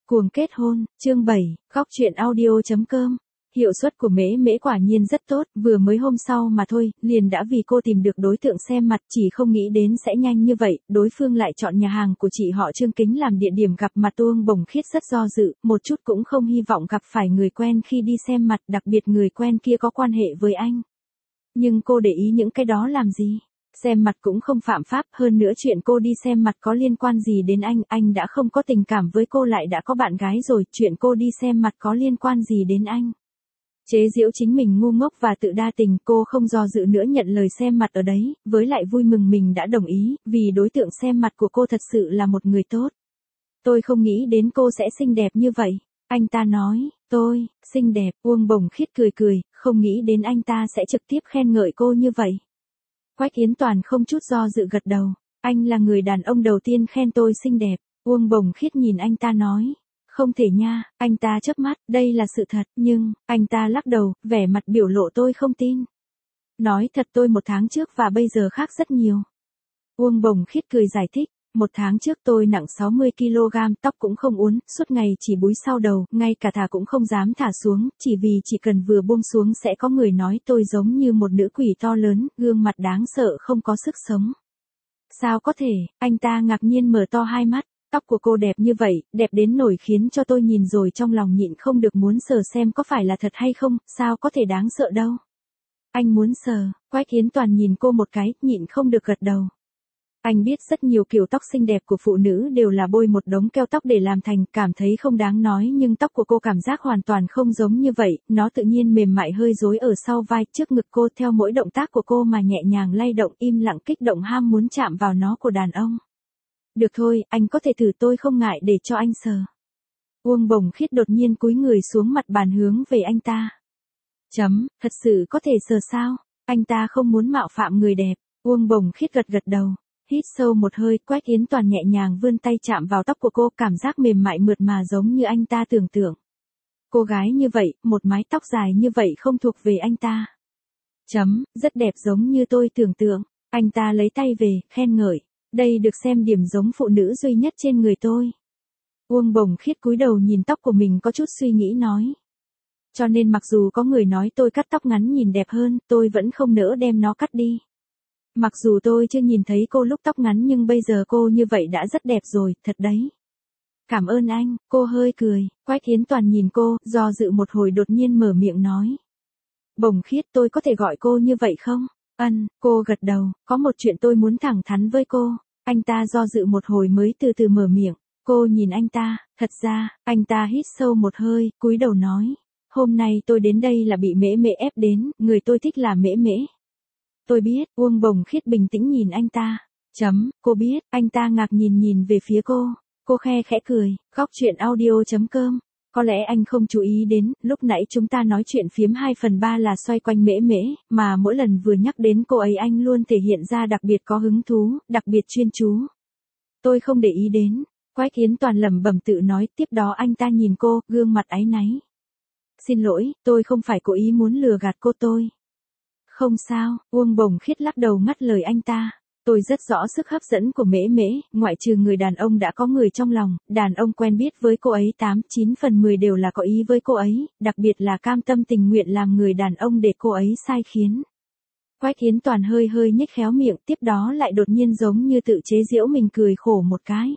Cuồng kết hôn, chương 7, góc truyện audio.com. Hiệu suất của mễ mễ quả nhiên rất tốt, vừa mới hôm sau mà thôi, liền đã vì cô tìm được đối tượng xem mặt, chỉ không nghĩ đến sẽ nhanh như vậy, đối phương lại chọn nhà hàng của chị họ Trương Kính làm địa điểm gặp mặt. Uông Bồng Khiết rất do dự, một chút cũng không hy vọng gặp phải người quen khi đi xem mặt, đặc biệt người quen kia có quan hệ với anh. Nhưng cô để ý những cái đó làm gì? Xem mặt cũng không phạm pháp, hơn nữa chuyện cô đi xem mặt có liên quan gì đến anh đã không có tình cảm với cô lại đã có bạn gái rồi, chuyện cô đi xem mặt có liên quan gì đến anh. Chế giễu chính mình ngu ngốc và tự đa tình, cô không do dự nữa nhận lời xem mặt ở đấy, với lại vui mừng mình đã đồng ý, vì đối tượng xem mặt của cô thật sự là một người tốt. Tôi không nghĩ đến cô sẽ xinh đẹp như vậy. Anh ta nói, tôi, xinh đẹp. Uông Bồng Khiết cười cười, không nghĩ đến anh ta sẽ trực tiếp khen ngợi cô như vậy. Quách Yến Toàn không chút do dự gật đầu. Anh là người đàn ông đầu tiên khen tôi xinh đẹp. Uông Bồng Khiết nhìn anh ta nói. Không thể nha, anh ta chớp mắt, đây là sự thật, nhưng, anh ta lắc đầu, vẻ mặt biểu lộ tôi không tin. Nói thật tôi 1 tháng trước và bây giờ khác rất nhiều. Uông Bồng Khiết cười giải thích. 1 tháng trước tôi nặng 60 kg, tóc cũng không uốn, suốt ngày chỉ búi sau đầu, ngay cả thả cũng không dám thả xuống, chỉ vì chỉ cần vừa buông xuống sẽ có người nói tôi giống như một nữ quỷ to lớn, gương mặt đáng sợ không có sức sống. Sao có thể? Anh ta ngạc nhiên mở to hai mắt, tóc của cô đẹp như vậy, đẹp đến nổi khiến cho tôi nhìn rồi trong lòng nhịn không được muốn sờ xem có phải là thật hay không, sao có thể đáng sợ đâu. Anh muốn sờ, Quách Yến Toàn nhìn cô một cái, nhịn không được gật đầu. Anh biết rất nhiều kiểu tóc xinh đẹp của phụ nữ đều là bôi một đống keo tóc để làm thành, cảm thấy không đáng nói nhưng tóc của cô cảm giác hoàn toàn không giống như vậy, nó tự nhiên mềm mại hơi rối ở sau vai, trước ngực cô theo mỗi động tác của cô mà nhẹ nhàng lay động, im lặng kích động ham muốn chạm vào nó của đàn ông. Được thôi, anh có thể thử, tôi không ngại để cho anh sờ. Uông Bồng Khiết đột nhiên cúi người xuống mặt bàn hướng về anh ta. Thật sự có thể sờ sao? Anh ta không muốn mạo phạm người đẹp. Uông Bồng Khiết gật gật đầu. Hít sâu một hơi, Quách Yến Toàn nhẹ nhàng vươn tay chạm vào tóc của cô, cảm giác mềm mại mượt mà giống như anh ta tưởng tượng. Cô gái như vậy, một mái tóc dài như vậy không thuộc về anh ta. Rất đẹp giống như tôi tưởng tượng. Anh ta lấy tay về, khen ngợi. Đây được xem điểm giống phụ nữ duy nhất trên người tôi. Uông Bồng Khiết cúi đầu nhìn tóc của mình có chút suy nghĩ nói. Cho nên mặc dù có người nói tôi cắt tóc ngắn nhìn đẹp hơn, tôi vẫn không nỡ đem nó cắt đi. Mặc dù tôi chưa nhìn thấy cô lúc tóc ngắn nhưng bây giờ cô như vậy đã rất đẹp rồi, thật đấy. Cảm ơn anh, cô hơi cười, Quách Yến Toàn nhìn cô, do dự một hồi đột nhiên mở miệng nói. Bồng Khiết, tôi có thể gọi cô như vậy không? Cô gật đầu, có một chuyện tôi muốn thẳng thắn với cô. Anh ta do dự một hồi mới từ từ mở miệng, cô nhìn anh ta, thật ra, anh ta hít sâu một hơi, cúi đầu nói. Hôm nay tôi đến đây là bị mễ mễ ép đến, người tôi thích là mễ mễ. Tôi biết, Uông Bồng Khiết bình tĩnh nhìn anh ta. Cô biết, anh ta ngạc nhìn về phía cô khe khẽ cười, góc truyện audio.com. Có lẽ anh không chú ý đến, lúc nãy chúng ta nói chuyện phiếm 2/3 là xoay quanh mễ mễ, mà mỗi lần vừa nhắc đến cô ấy anh luôn thể hiện ra đặc biệt có hứng thú, đặc biệt chuyên chú. Tôi không để ý đến, Quách Yến Toàn lẩm bẩm tự nói, tiếp đó anh ta nhìn cô, gương mặt áy náy. Xin lỗi, tôi không phải cố ý muốn lừa gạt cô tôi. Không sao, Uông Bồng Khiết lắc đầu ngắt lời anh ta. Tôi rất rõ sức hấp dẫn của mễ mễ, ngoại trừ người đàn ông đã có người trong lòng, đàn ông quen biết với cô ấy 8/9/10 đều là có ý với cô ấy, đặc biệt là cam tâm tình nguyện làm người đàn ông để cô ấy sai khiến. Quách Yến Toàn hơi nhếch khéo miệng, tiếp đó lại đột nhiên giống như tự chế giễu mình cười khổ một cái.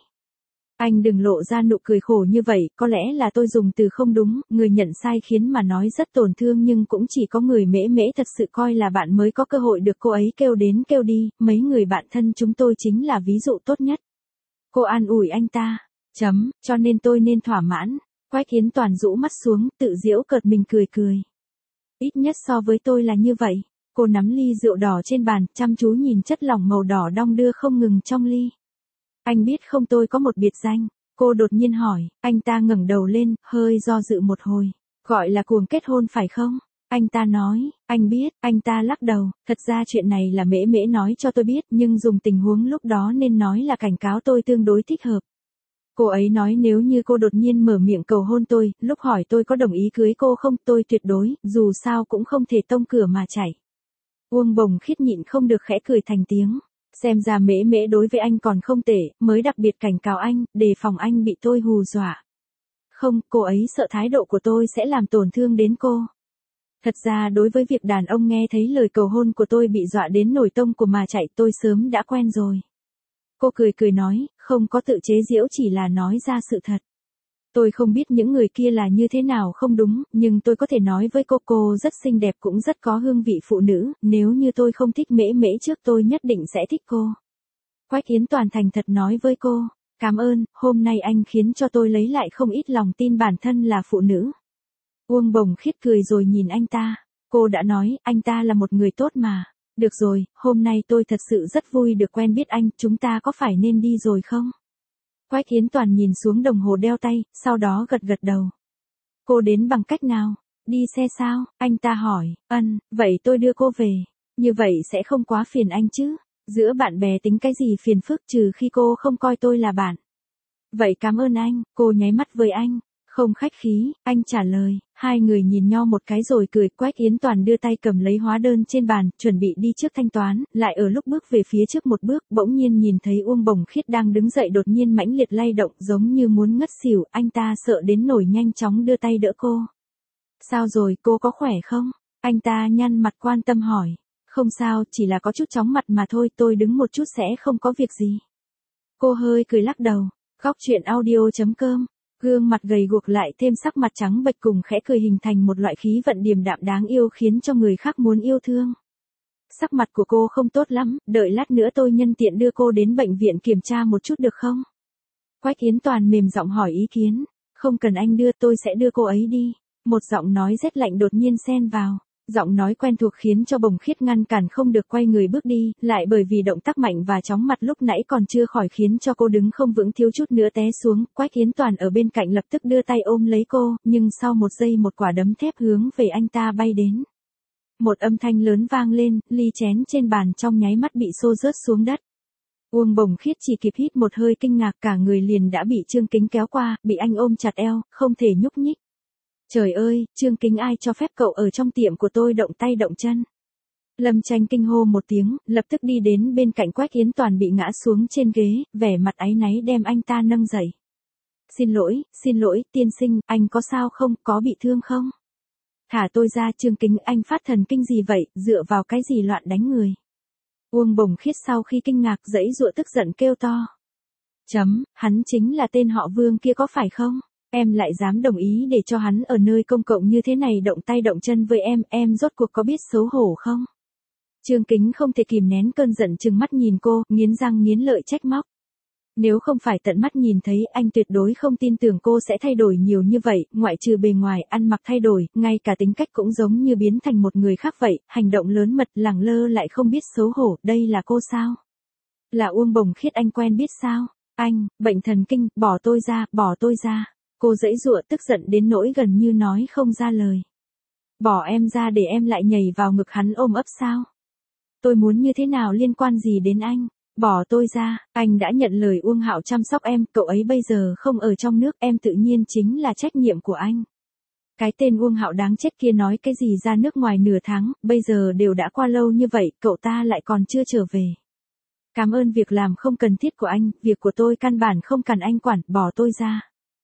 Anh đừng lộ ra nụ cười khổ như vậy, có lẽ là tôi dùng từ không đúng, người nhận sai khiến mà nói rất tổn thương nhưng cũng chỉ có người mễ mễ thật sự coi là bạn mới có cơ hội được cô ấy kêu đến kêu đi, mấy người bạn thân chúng tôi chính là ví dụ tốt nhất. Cô an ủi anh ta. Cho nên tôi nên thỏa mãn. Quách Yến Toàn rũ mắt xuống, tự giễu cợt mình cười. Ít nhất so với tôi là như vậy. Cô nắm ly rượu đỏ trên bàn, chăm chú nhìn chất lỏng màu đỏ đong đưa không ngừng trong ly. Anh biết không tôi có một biệt danh. Cô đột nhiên hỏi, anh ta ngẩng đầu lên, hơi do dự một hồi. Gọi là cuồng kết hôn phải không? Anh ta nói, anh biết, anh ta lắc đầu, thật ra chuyện này là mễ mễ nói cho tôi biết nhưng dùng tình huống lúc đó nên nói là cảnh cáo tôi tương đối thích hợp. Cô ấy nói nếu như cô đột nhiên mở miệng cầu hôn tôi, lúc hỏi tôi có đồng ý cưới cô không, tôi tuyệt đối, dù sao cũng không thể tông cửa mà chảy. Uông Bồng Khiết nhịn không được khẽ cười thành tiếng. Xem ra mễ mễ đối với anh còn không tệ, mới đặc biệt cảnh cáo anh, đề phòng anh bị tôi hù dọa. Không, cô ấy sợ thái độ của tôi sẽ làm tổn thương đến cô. Thật ra đối với việc đàn ông nghe thấy lời cầu hôn của tôi bị dọa đến nổi tông của mà chạy tôi sớm đã quen rồi. Cô cười cười nói, không có tự chế giễu chỉ là nói ra sự thật. Tôi không biết những người kia là như thế nào không đúng, nhưng tôi có thể nói với cô rất xinh đẹp cũng rất có hương vị phụ nữ, nếu như tôi không thích Mễ Mễ trước tôi nhất định sẽ thích cô. Quách Yến Toàn thành thật nói với cô, cảm ơn, hôm nay anh khiến cho tôi lấy lại không ít lòng tin bản thân là phụ nữ. Uông Bồng Khiết cười rồi nhìn anh ta, cô đã nói, anh ta là một người tốt mà. Được rồi, hôm nay tôi thật sự rất vui được quen biết anh, chúng ta có phải nên đi rồi không? Quách Yến Toàn nhìn xuống đồng hồ đeo tay, sau đó gật gật đầu. Cô đến bằng cách nào? Đi xe sao? Anh ta hỏi, vậy tôi đưa cô về. Như vậy sẽ không quá phiền anh chứ? Giữa bạn bè tính cái gì phiền phức trừ khi cô không coi tôi là bạn. Vậy cảm ơn anh, cô nháy mắt với anh. Không khách khí, anh trả lời, hai người nhìn nhau một cái rồi cười. Quách Yến Toàn đưa tay cầm lấy hóa đơn trên bàn, chuẩn bị đi trước thanh toán, lại ở lúc bước về phía trước một bước, bỗng nhiên nhìn thấy Uông Bồng Khiết đang đứng dậy đột nhiên mãnh liệt lay động giống như muốn ngất xỉu, anh ta sợ đến nổi nhanh chóng đưa tay đỡ cô. Sao rồi, cô có khỏe không? Anh ta nhăn mặt quan tâm hỏi. Không sao, chỉ là có chút chóng mặt mà thôi, tôi đứng một chút sẽ không có việc gì. Cô hơi cười lắc đầu. Góc truyện audio.com. Gương mặt gầy guộc lại thêm sắc mặt trắng bệch cùng khẽ cười hình thành một loại khí vận điềm đạm đáng yêu khiến cho người khác muốn yêu thương. Sắc mặt của cô không tốt lắm, đợi lát nữa tôi nhân tiện đưa cô đến bệnh viện kiểm tra một chút được không? Quách Yến Toàn mềm giọng hỏi ý kiến. Không cần anh đưa, tôi sẽ đưa cô ấy đi. Một giọng nói rét lạnh đột nhiên xen vào. Giọng nói quen thuộc khiến cho Bồng Khiết ngăn cản không được quay người bước đi, lại bởi vì động tác mạnh và chóng mặt lúc nãy còn chưa khỏi khiến cho cô đứng không vững thiếu chút nữa té xuống. Quách Yến Toàn ở bên cạnh lập tức đưa tay ôm lấy cô, nhưng sau một giây một quả đấm thép hướng về anh ta bay đến. Một âm thanh lớn vang lên, ly chén trên bàn trong nháy mắt bị xô rớt xuống đất. Uông Bồng Khiết chỉ kịp hít một hơi kinh ngạc, cả người liền đã bị Trương Kính kéo qua, bị anh ôm chặt eo, không thể nhúc nhích. Trời ơi, Trương Kính ai cho phép cậu ở trong tiệm của tôi động tay động chân. Lâm Tranh kinh hô một tiếng, lập tức đi đến bên cạnh Quách Yến Toàn bị ngã xuống trên ghế, vẻ mặt áy náy đem anh ta nâng dậy. Xin lỗi, tiên sinh, anh có sao không, có bị thương không? Thả tôi ra. Trương Kính, anh phát thần kinh gì vậy, dựa vào cái gì loạn đánh người? Uông Bồng Khiết sau khi kinh ngạc giãy giụa tức giận kêu to. Hắn chính là tên họ Vương kia có phải không? Em lại dám đồng ý để cho hắn ở nơi công cộng như thế này động tay động chân với em rốt cuộc có biết xấu hổ không? Trương Kính không thể kìm nén cơn giận trừng mắt nhìn cô, nghiến răng nghiến lợi trách móc. Nếu không phải tận mắt nhìn thấy, anh tuyệt đối không tin tưởng cô sẽ thay đổi nhiều như vậy, ngoại trừ bề ngoài ăn mặc thay đổi, ngay cả tính cách cũng giống như biến thành một người khác vậy, hành động lớn mật lẳng lơ lại không biết xấu hổ, đây là cô sao? Là Uông Bồng Khiết anh quen biết sao? Anh, bệnh thần kinh, bỏ tôi ra. Cô giãy giụa tức giận đến nỗi gần như nói không ra lời. Bỏ em ra để em lại nhảy vào ngực hắn ôm ấp sao? Tôi muốn như thế nào liên quan gì đến anh? Bỏ tôi ra, anh đã nhận lời Uông Hạo chăm sóc em, cậu ấy bây giờ không ở trong nước, em tự nhiên chính là trách nhiệm của anh. Cái tên Uông Hạo đáng chết kia nói cái gì ra nước ngoài nửa tháng, bây giờ đều đã qua lâu như vậy, cậu ta lại còn chưa trở về. Cảm ơn việc làm không cần thiết của anh, việc của tôi căn bản không cần anh quản, bỏ tôi ra.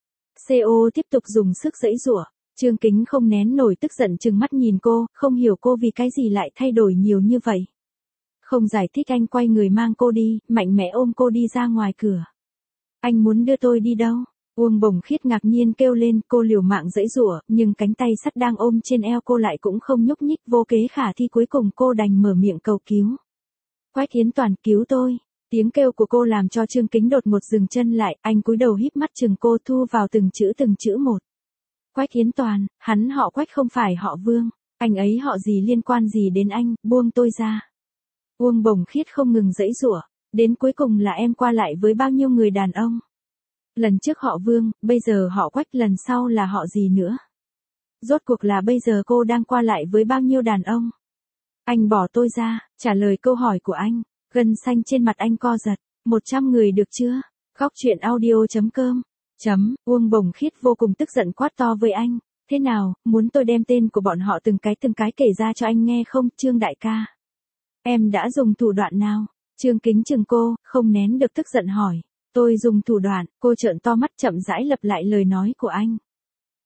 CO tiếp tục dùng sức giãy giụa. Trương Kính không nén nổi tức giận trừng mắt nhìn cô, không hiểu cô vì cái gì lại thay đổi nhiều như vậy. Không giải thích anh quay người mang cô đi, mạnh mẽ ôm cô đi ra ngoài cửa. Anh muốn đưa tôi đi đâu? Uông Bồng Khiết ngạc nhiên kêu lên, cô liều mạng giãy giụa, nhưng cánh tay sắt đang ôm trên eo cô lại cũng không nhúc nhích, vô kế khả thi cuối cùng cô đành mở miệng cầu cứu. Quách Yến Toàn, cứu tôi. Tiếng kêu của cô làm cho Trương Kính đột ngột dừng chân lại, anh cúi đầu híp mắt chừng cô thu vào từng chữ một. Quách Yến Toàn, hắn họ Quách không phải họ Vương, anh ấy họ gì liên quan gì đến anh, buông tôi ra. Uông Bồng Khiết không ngừng giãy giụa, đến cuối cùng là em qua lại với bao nhiêu người đàn ông. Lần trước họ Vương, bây giờ họ Quách, lần sau là họ gì nữa. Rốt cuộc là bây giờ cô đang qua lại với bao nhiêu đàn ông. Anh bỏ tôi ra, trả lời câu hỏi của anh. Gân xanh trên mặt anh co giật. 100 người được chưa? Góc truyện audio.com. Uông Bồng Khiết vô cùng tức giận quát to với anh. Thế nào, muốn tôi đem tên của bọn họ từng cái kể ra cho anh nghe không, Trương đại ca? Em đã dùng thủ đoạn nào? Trương Kính chừng cô, không nén được tức giận hỏi. Tôi dùng thủ đoạn, cô trợn to mắt chậm rãi lặp lại lời nói của anh.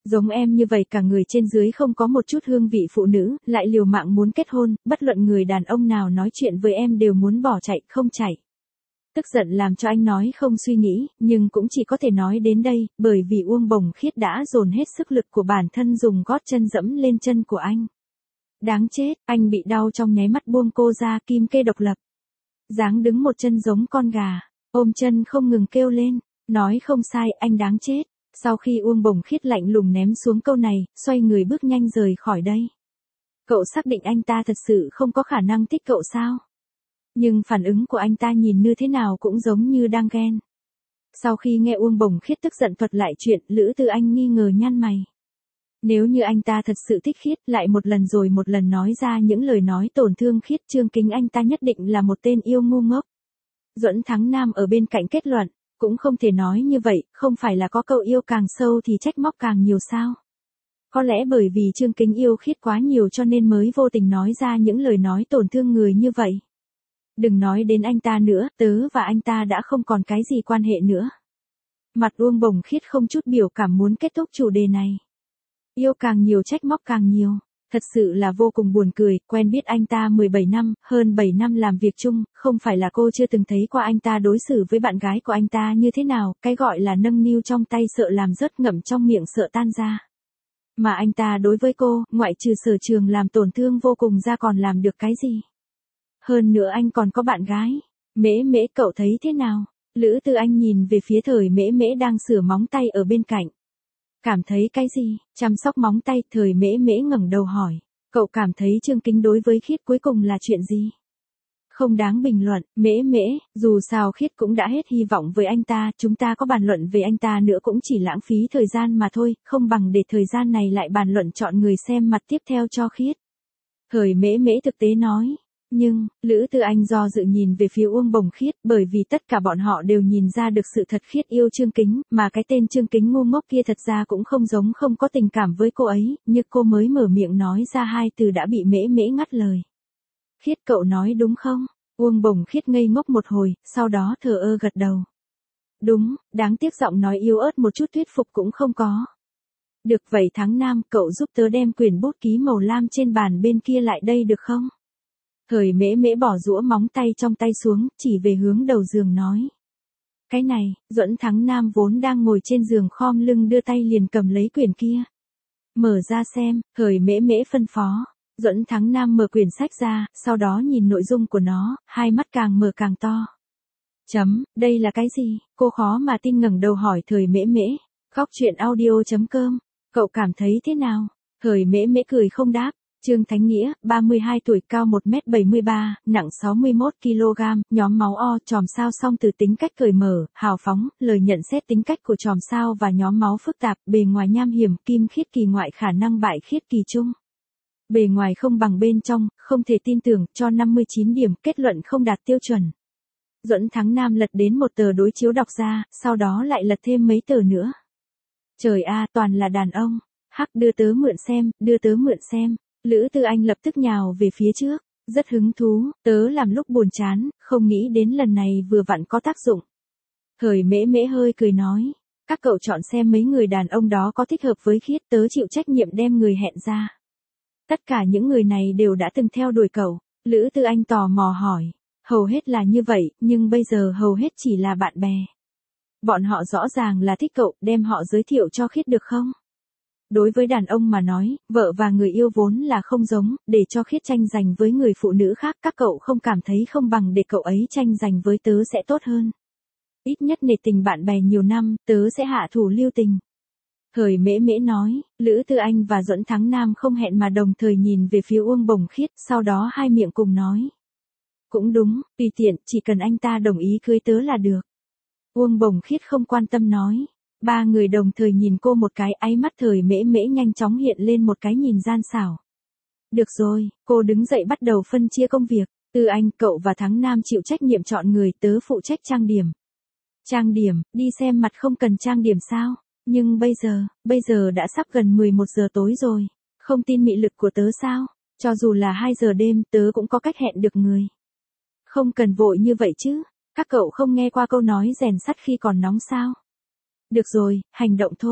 Giống em như vậy cả người trên dưới không có một chút hương vị phụ nữ, lại liều mạng muốn kết hôn, bất luận người đàn ông nào nói chuyện với em đều muốn bỏ chạy, không chạy. Tức giận làm cho anh nói không suy nghĩ, nhưng cũng chỉ có thể nói đến đây, bởi vì Uông Bồng Khiết đã dồn hết sức lực của bản thân dùng gót chân dẫm lên chân của anh. Đáng chết, anh bị đau trong nháy mắt buông cô ra, kim kê độc lập. Dáng đứng một chân giống con gà, ôm chân không ngừng kêu lên, nói không sai, anh đáng chết. Sau khi Uông Bồng Khiết lạnh lùng ném xuống câu này, xoay người bước nhanh rời khỏi đây. Cậu xác định anh ta thật sự không có khả năng thích cậu sao? Nhưng phản ứng của anh ta nhìn như thế nào cũng giống như đang ghen. Sau khi nghe Uông Bồng Khiết tức giận thuật lại chuyện, Lữ Tư Anh nghi ngờ nhăn mày. Nếu như anh ta thật sự thích Khiết, lại một lần rồi một lần nói ra những lời nói tổn thương Khiết, Trương Kính anh ta nhất định là một tên yêu ngu ngốc. Duẫn Thắng Nam ở bên cạnh kết luận, cũng không thể nói như vậy, không phải là có câu yêu càng sâu thì trách móc càng nhiều sao? Có lẽ bởi vì Trương Kính yêu Khiết quá nhiều cho nên mới vô tình nói ra những lời nói tổn thương người như vậy. Đừng nói đến anh ta nữa, tớ và anh ta đã không còn cái gì quan hệ nữa. Mặt Uông Bồng Khiết không chút biểu cảm muốn kết thúc chủ đề này. Yêu càng nhiều trách móc càng nhiều. Thật sự là vô cùng buồn cười, quen biết anh ta 17 năm, hơn 7 năm làm việc chung, không phải là cô chưa từng thấy qua anh ta đối xử với bạn gái của anh ta như thế nào, cái gọi là nâng niu trong tay sợ làm rớt ngậm trong miệng sợ tan ra. Mà anh ta đối với cô, ngoại trừ Sở Trường làm tổn thương vô cùng ra còn làm được cái gì? Hơn nữa anh còn có bạn gái. Mễ Mễ cậu thấy thế nào? Lữ Tư Anh nhìn về phía Thời Mễ Mễ đang sửa móng tay ở bên cạnh. Cảm thấy cái gì? Chăm sóc móng tay, Thời Mễ Mễ ngẩng đầu hỏi. Cậu cảm thấy Trương Kính đối với Khiết cuối cùng là chuyện gì? Không đáng bình luận, Mễ Mễ, dù sao Khiết cũng đã hết hy vọng với anh ta, chúng ta có bàn luận về anh ta nữa cũng chỉ lãng phí thời gian mà thôi, không bằng để thời gian này lại bàn luận chọn người xem mặt tiếp theo cho Khiết. Thời Mễ Mễ thực tế nói. Nhưng, Lữ Tư Anh do dự nhìn về phía Uông Bồng Khiết, bởi vì tất cả bọn họ đều nhìn ra được sự thật Khiết yêu Trương Kính, mà cái tên Trương Kính ngu ngốc kia thật ra cũng không giống không có tình cảm với cô ấy, nhưng cô mới mở miệng nói ra hai từ đã bị Mễ Mễ ngắt lời. Khiết cậu nói đúng không? Uông Bồng Khiết ngây ngốc một hồi, sau đó thờ ơ gật đầu. Đúng, đáng tiếc giọng nói yếu ớt một chút thuyết phục cũng không có. Được vậy Thắng Nam, cậu giúp tớ đem quyển bút ký màu lam trên bàn bên kia lại đây được không? Thời Mễ Mễ bỏ rũa móng tay trong tay xuống, chỉ về hướng đầu giường nói. Cái này, Duẫn Thắng Nam vốn đang ngồi trên giường khom lưng đưa tay liền cầm lấy quyển kia. Mở ra xem, Thời Mễ Mễ phân phó. Duẫn Thắng Nam mở quyển sách ra, sau đó nhìn nội dung của nó, hai mắt càng mở càng to. Đây là cái gì? Cô khó mà tin ngẩng đầu hỏi Thời Mễ Mễ. Góc truyện audio.com, cậu cảm thấy thế nào? Thời Mễ Mễ cười không đáp. Trương Thánh Nghĩa, 32 tuổi, cao 1m73, nặng 61kg, nhóm máu O, chòm sao song từ tính cách cởi mở, hào phóng, lời nhận xét tính cách của chòm sao và nhóm máu phức tạp, bề ngoài nham hiểm, kim khiết kỳ ngoại khả năng bại khiết kỳ trung. Bề ngoài không bằng bên trong, không thể tin tưởng, cho 59 điểm, kết luận không đạt tiêu chuẩn. Duẫn Thắng Nam lật đến một tờ đối chiếu đọc ra, sau đó lại lật thêm mấy tờ nữa. Trời a, toàn là đàn ông. Hắc, đưa tớ mượn xem, đưa tớ mượn xem. Lữ Tư Anh lập tức nhào về phía trước, rất hứng thú, tớ làm lúc buồn chán, không nghĩ đến lần này vừa vặn có tác dụng. Thời Mễ Mễ hơi cười nói, các cậu chọn xem mấy người đàn ông đó có thích hợp với Khiết, tớ chịu trách nhiệm đem người hẹn ra. Tất cả những người này đều đã từng theo đuổi cậu, Lữ Tư Anh tò mò hỏi, hầu hết là như vậy, nhưng bây giờ hầu hết chỉ là bạn bè. Bọn họ rõ ràng là thích cậu, đem họ giới thiệu cho Khiết được không? Đối với đàn ông mà nói, vợ và người yêu vốn là không giống, để cho Khiết tranh giành với người phụ nữ khác, các cậu không cảm thấy không bằng để cậu ấy tranh giành với tớ sẽ tốt hơn. Ít nhất nể tình bạn bè nhiều năm, tớ sẽ hạ thủ lưu tình. Thời Mễ Mễ nói, Lữ Tư Anh và Duẫn Thắng Nam không hẹn mà đồng thời nhìn về phía Uông Bồng Khiết, sau đó hai miệng cùng nói. Cũng đúng, tùy tiện, chỉ cần anh ta đồng ý cưới tớ là được. Uông Bồng Khiết không quan tâm nói. Ba người đồng thời nhìn cô một cái, ánh mắt Thời Mễ Mễ nhanh chóng hiện lên một cái nhìn gian xảo. Được rồi, cô đứng dậy bắt đầu phân chia công việc. Tư Anh, cậu và Thắng Nam chịu trách nhiệm chọn người, tớ phụ trách trang điểm. Trang điểm, đi xem mặt không cần trang điểm sao? Nhưng bây giờ đã sắp gần 11 giờ tối rồi. Không tin mị lực của tớ sao? Cho dù là 2 giờ đêm, tớ cũng có cách hẹn được người. Không cần vội như vậy chứ. Các cậu không nghe qua câu nói rèn sắt khi còn nóng sao? Được rồi, hành động thôi.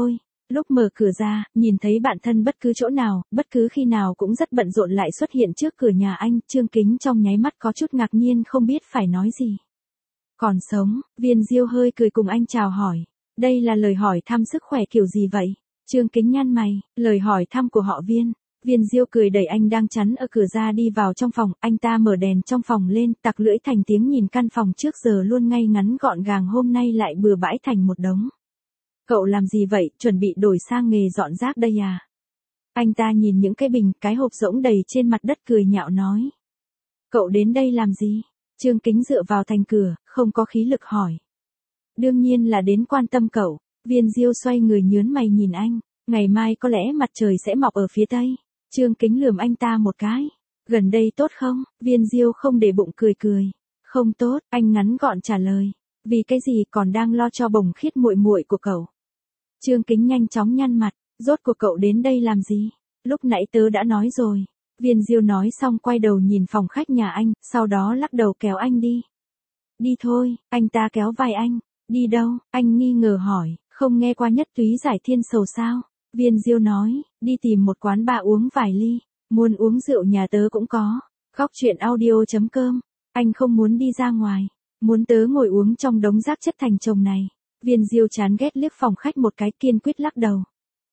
Lúc mở cửa ra, nhìn thấy bạn thân bất cứ chỗ nào, bất cứ khi nào cũng rất bận rộn lại xuất hiện trước cửa nhà anh, Trương Kính trong nháy mắt có chút ngạc nhiên không biết phải nói gì. Còn sống, Viên Diêu hơi cười cùng anh chào hỏi. Đây là lời hỏi thăm sức khỏe kiểu gì vậy? Trương Kính nhăn mày, lời hỏi thăm của họ Viên. Viên Diêu cười đẩy anh đang chắn ở cửa ra đi vào trong phòng, anh ta mở đèn trong phòng lên, tặc lưỡi thành tiếng nhìn căn phòng trước giờ luôn ngay ngắn gọn gàng hôm nay lại bừa bãi thành một đống. Cậu làm gì vậy, chuẩn bị đổi sang nghề dọn rác đây à? Anh ta nhìn những cái bình, cái hộp rỗng đầy trên mặt đất cười nhạo nói. Cậu đến đây làm gì? Trương Kính dựa vào thành cửa, không có khí lực hỏi. Đương nhiên là đến quan tâm cậu. Viên Diêu xoay người nhớn mày nhìn anh. Ngày mai có lẽ mặt trời sẽ mọc ở phía tây. Trương Kính lườm anh ta một cái. Gần đây tốt không? Viên Diêu không để bụng cười cười. Không tốt, anh ngắn gọn trả lời. Vì cái gì còn đang lo cho bồng khiết muội muội của cậu? Trương Kính nhanh chóng nhăn mặt. Rốt cuộc cậu đến đây làm gì? Lúc nãy tớ đã nói rồi. Viên Diêu nói xong quay đầu nhìn phòng khách nhà anh, sau đó lắc đầu kéo anh đi. Đi thôi, anh ta kéo vai anh. Đi đâu? Anh nghi ngờ hỏi, không nghe qua Nhất Túy Giải Thiên Sầu sao? Viên Diêu nói, đi tìm một quán bar uống vài ly. Muốn uống rượu nhà tớ cũng có. Góc truyện audio.com. Anh không muốn đi ra ngoài. Muốn tớ ngồi uống trong đống rác chất thành chồng này. Viên Diêu chán ghét liếc phòng khách một cái kiên quyết lắc đầu.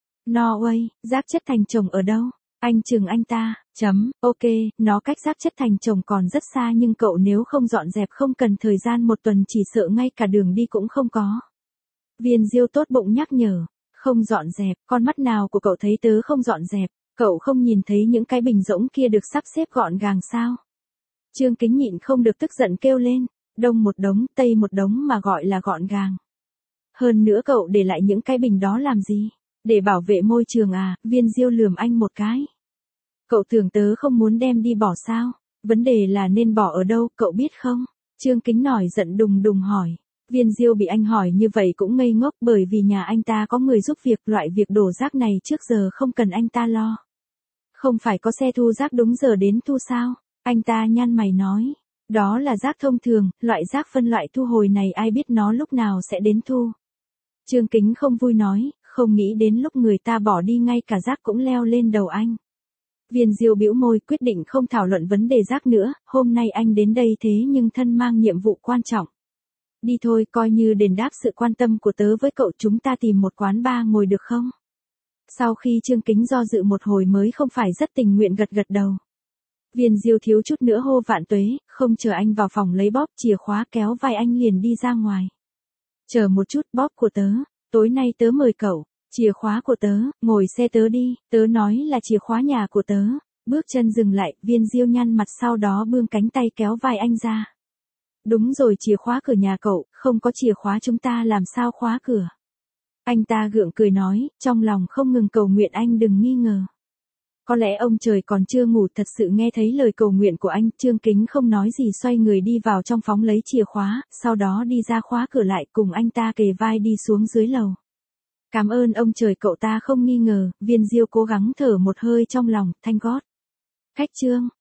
No way, rác chất thành chồng ở đâu? Anh chừng anh ta, ok, nó cách rác chất thành chồng còn rất xa nhưng cậu nếu không dọn dẹp không cần thời gian một tuần chỉ sợ ngay cả đường đi cũng không có. Viên Diêu tốt bụng nhắc nhở, không dọn dẹp, con mắt nào của cậu thấy tớ không dọn dẹp, cậu không nhìn thấy những cái bình rỗng kia được sắp xếp gọn gàng sao? Trương Kính nhịn không được tức giận kêu lên, đông một đống, tây một đống mà gọi là gọn gàng. Hơn nữa cậu để lại những cái bình đó làm gì? Để bảo vệ môi trường à? Viên Diêu lườm anh một cái. Cậu tưởng tớ không muốn đem đi bỏ sao? Vấn đề là nên bỏ ở đâu, cậu biết không? Trương Kính nổi giận đùng đùng hỏi. Viên Diêu bị anh hỏi như vậy cũng ngây ngốc bởi vì nhà anh ta có người giúp việc, loại việc đổ rác này trước giờ không cần anh ta lo. Không phải có xe thu rác đúng giờ đến thu sao? Anh ta nhăn mày nói. Đó là rác thông thường, loại rác phân loại thu hồi này ai biết nó lúc nào sẽ đến thu. Trương Kính không vui nói, không nghĩ đến lúc người ta bỏ đi ngay cả rác cũng leo lên đầu anh. Viên Diêu bĩu môi quyết định không thảo luận vấn đề rác nữa, hôm nay anh đến đây thế nhưng thân mang nhiệm vụ quan trọng. Đi thôi, coi như đền đáp sự quan tâm của tớ với cậu, chúng ta tìm một quán bar ngồi được không? Sau khi Trương Kính do dự một hồi mới không phải rất tình nguyện gật gật đầu. Viên Diêu thiếu chút nữa hô vạn tuế, không chờ anh vào phòng lấy bóp chìa khóa kéo vai anh liền đi ra ngoài. Chờ một chút, bóp của tớ, tối nay tớ mời cậu, chìa khóa của tớ, ngồi xe tớ đi, tớ nói là chìa khóa nhà của tớ. Bước chân dừng lại, Viên Diêu nhăn mặt sau đó bươn cánh tay kéo vai anh ra. Đúng rồi, chìa khóa cửa nhà cậu, không có chìa khóa chúng ta làm sao khóa cửa. Anh ta gượng cười nói, trong lòng không ngừng cầu nguyện anh đừng nghi ngờ. Có lẽ ông trời còn chưa ngủ thật sự nghe thấy lời cầu nguyện của anh, Trương Kính không nói gì xoay người đi vào trong phóng lấy chìa khóa, sau đó đi ra khóa cửa lại cùng anh ta kề vai đi xuống dưới lầu. Cảm ơn ông trời, cậu ta không nghi ngờ, Viên Diêu cố gắng thở một hơi trong lòng, thank God. Khách Trương,